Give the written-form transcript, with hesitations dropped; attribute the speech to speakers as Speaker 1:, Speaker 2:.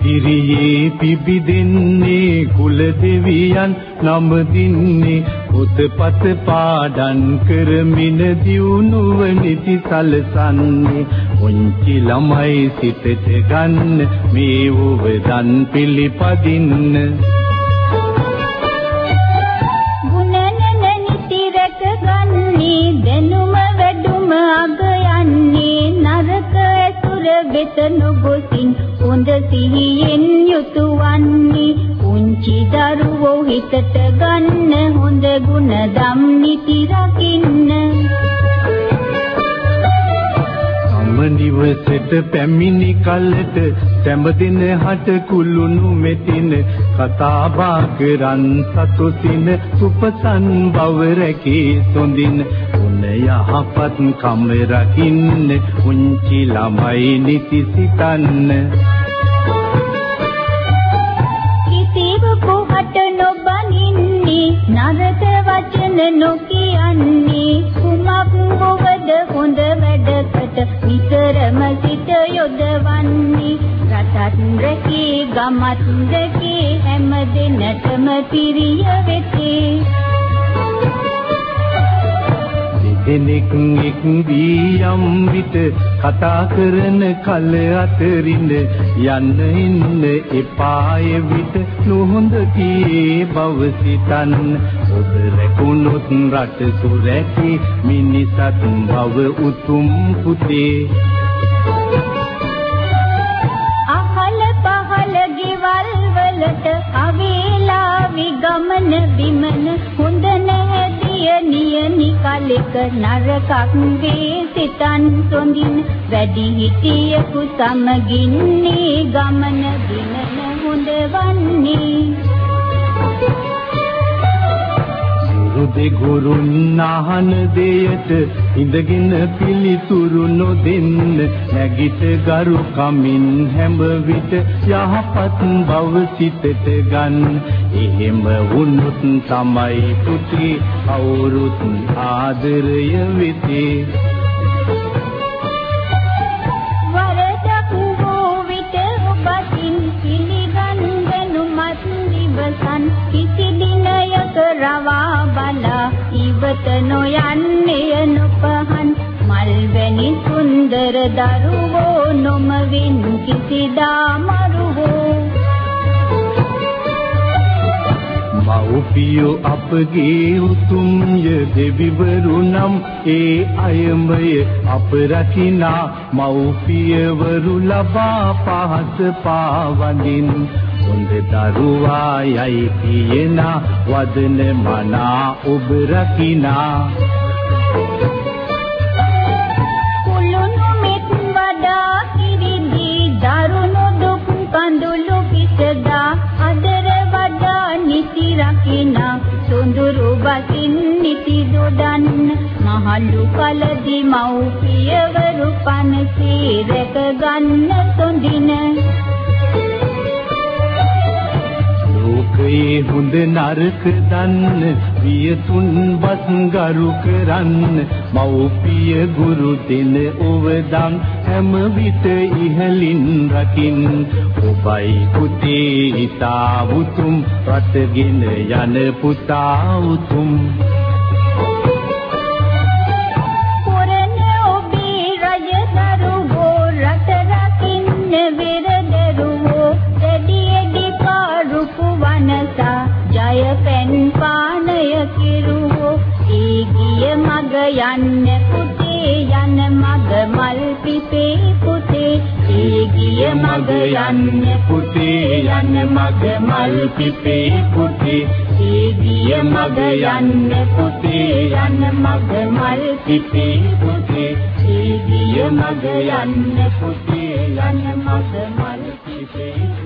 Speaker 1: ඉදිරියේ පිබිදෙන්නේ කුල දෙවියන් නම දින්නේ පොතපත පාඩම් කරමින දියුණුව නිති සලසන්නේ පුංචි ළමයි සිතට ගන්න මේ උවදන් පිළිපදින්න
Speaker 2: වෙත නොගොසින් හොඳ සිහියෙන් යුතුවන්නේ පුංචි දරුවෝ හිතට ගන්න හොඳ ගුණ දම් නිති රකින්න
Speaker 1: නිවසට පැමිණි කලට සැමදින හට කුළුණු මෙතින කතා බා කරන් සතුටින සුපසන් බව රැකී සොඳින උන යහපත් කම රකින්න පුංචි ළමයි නිති සිතන්න
Speaker 2: කිසිව කොහට නොබනින්නේ නරක වචන නොකියන්නේ කුමක් වුවද හොඳ වැඩකට නිතරම සිත යොදවන්නේ රටත් රැකී ගමත් රැකී හැම දිනටම පිරිය වෙතේ
Speaker 1: දෙනෙක් එක් වියම් විට කතා කරන කල අතරින් යන්න ඉන්න එපාය විට නොහොඳ කී බව සිතන්න ඔබ රැකුණොත් රට සුරැකි මිනිසත් බව උතුම් පුතේ
Speaker 2: අහල පහල ගෙවල් වලට අවේලා විගමන බිමන හොඳ නැහැදිය නියනි කලෙක නරකක් වේ සිතන් සොඳින් වැඩි හිටියකු සමගින්නේ ගමන දිනන හොඳ වන්නේ
Speaker 1: ගුරුන් අහන දෙයට ඉඳගෙන පිළිතුරු නොදෙන්න නැගිට ගරු කමින් හැම විට යහපත් බව සිතට ගන්න එහෙම වුණොත් තමයි පුතේ කවුරුත් ආදරය වෙතේ
Speaker 2: වරදක් වූ විට ඔබින් පිළිගන්නු මත් නිවසන් කිසි දිනයක රවා බලා ඉවත නොයන්නේ නොපහන් මල්වැනි සුන්දර දරුවෝ නොමවින් කිසිදා මරුවෝ
Speaker 1: මව්පියෝ අපගේ උතුම්ය දෙවිවරු නම් ඒ අයමය අප රකිනා මව්පියවරු ලබා පහස පාවඳින් හොඳ දරුවා යයි කියන වදන මනා ඔබ රකිනා
Speaker 2: කුළුණු මෙත් වඩා කිරිදී දරුණු දුක් කඳුළු පිසදා අදර වඩා නිති රකිනා සොඳුරු බසින් නිති දොඩන්න මහලු කලදී මව්පියවරු පනසේ රැක ගන්න සොඳින
Speaker 1: ලෝකයේ හොඳ නරක දන්න වියතුන් බස් ගරු කරන්න මව්පිය ගුරු දෙන ඔවදන් හැම විට ඉහලින් රකින් ඔබයි පුතේ හිතා උතුම් රටගෙන යන පුතා උතුම්
Speaker 2: පුරන ඔබේ රජ දරුවෝ රට රකින්න වෙරදරුවෝ දෙඩියඩි පාරුපු වනසා ජය පෙන් පානය කිරුවෝ ඒ ගිය මග යන්න පුතේ යන මග මල් පිපේ පුතේ ඒ ගිය මග යන්න පුතේ යන මග මල් පිපේ පුතේ ඒ ගිය මග යන්න පුතේ යන මග මල් පිපේ පුතේ ඒ ගිය මග යන්න පුතේ යන මග මල් පිපේ